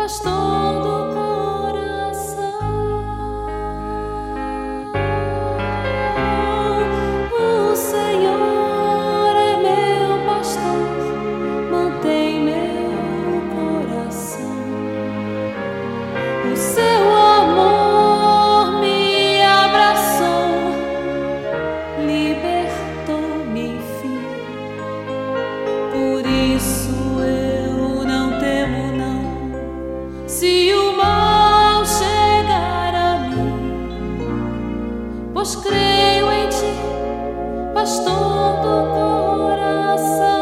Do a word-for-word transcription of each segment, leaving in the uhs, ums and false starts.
pastor do coração. O Senhor é meu pastor, mantém meu coração. O seu amor me abraçou, libertou-me, enfim. Por isso eu não temo, não, se o mal chegar a mim, pois creio em ti, pastor do coração.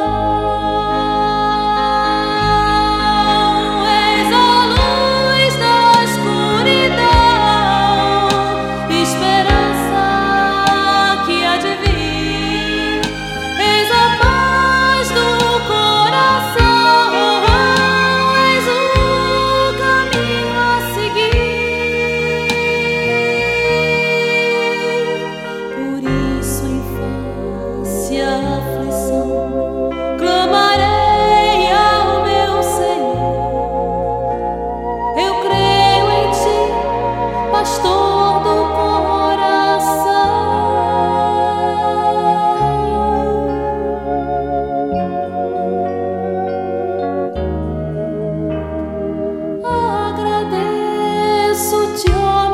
És a luz da escuridão, esperança que há de vir. És a paz do coração, és o caminho a seguir. Por isso, em face à aflição, clamarei ao meu Senhor. Eu creio em ti, pastor do coração. Agradeço-te, ó